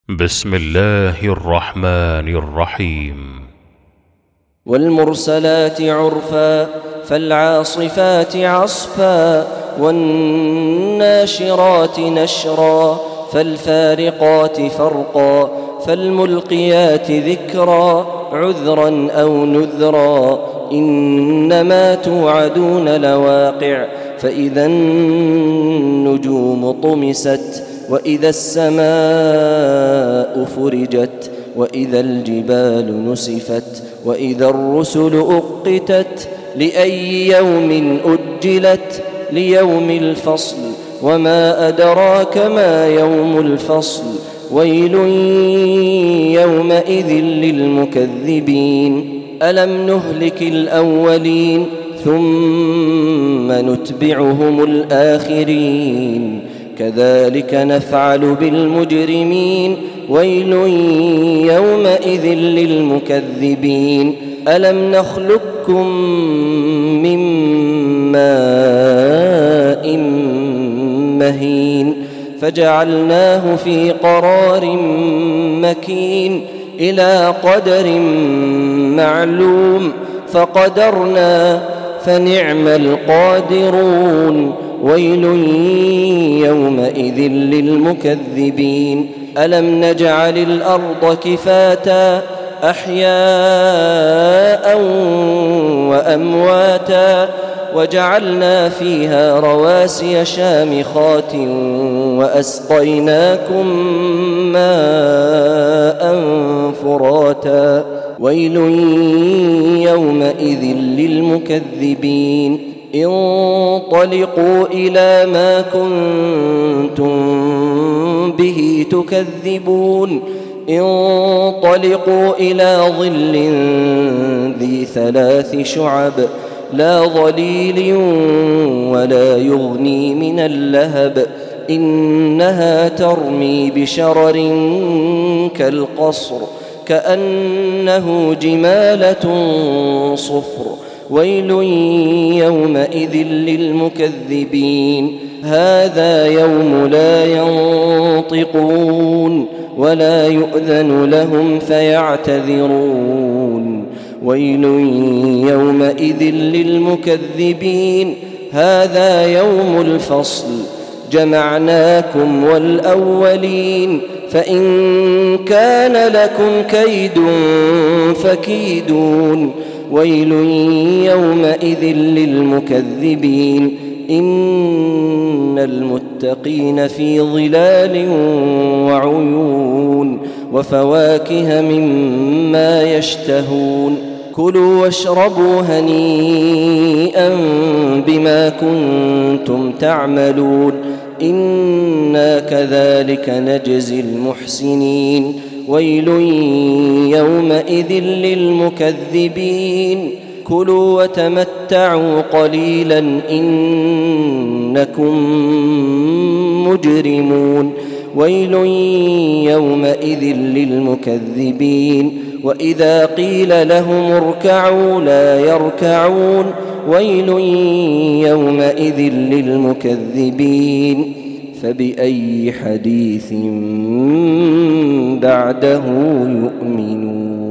بسم الله الرحمن الرحيم. والمرسلات عرفا فالعاصفات عصفا والناشرات نشرا فالفارقات فرقا فالملقيات ذكرا عذرا أو نذرا إنما توعدون لواقع فإذا النجوم طمست وإذا السماء فرجت وإذا الجبال نسفت وإذا الرسل أقتت لأي يوم أجلت ليوم الفصل وما أدراك ما يوم الفصل ويل يومئذ للمكذبين ألم نهلك الأولين ثم نتبعهم الآخرين كذلك نفعل بالمجرمين ويل يومئذ للمكذبين ألم نخلقكم من ماء مهين فجعلناه في قرار مكين إلى قدر معلوم فقدرنا فنعم القادرون ويل يومئذ للمكذبين ألم نجعل الأرض كفاتا أحياء وأمواتا وجعلنا فيها رواسي شامخات وأسقيناكم ماء فراتا ويل يومئذ للمكذبين انطلقوا إلى ما كنتم به تكذبون انطلقوا إلى ظل ذي 3 شعب لا ظليل ولا يغني من اللهب إنها ترمي بشرر كالقصر كأنه جمالة صفر ويل يومئذ للمكذبين هذا يوم لا ينطقون ولا يؤذن لهم فيعتذرون ويل يومئذ للمكذبين هذا يوم الفصل جمعناكم والأولين فإن كان لكم كيد فكيدون ويل يومئذ للمكذبين إن المتقين في ظلال وعيون وفواكه مما يشتهون كلوا واشربوا هنيئا بما كنتم تعملون إنا كذلك نجزي المحسنين ويل يومئذ للمكذبين كلوا وتمتعوا قليلا إنكم مجرمون ويل يومئذ للمكذبين وإذا قيل لهم اركعوا لا يركعون ويل يومئذ للمكذبين فبأي حديث بعده يؤمنون.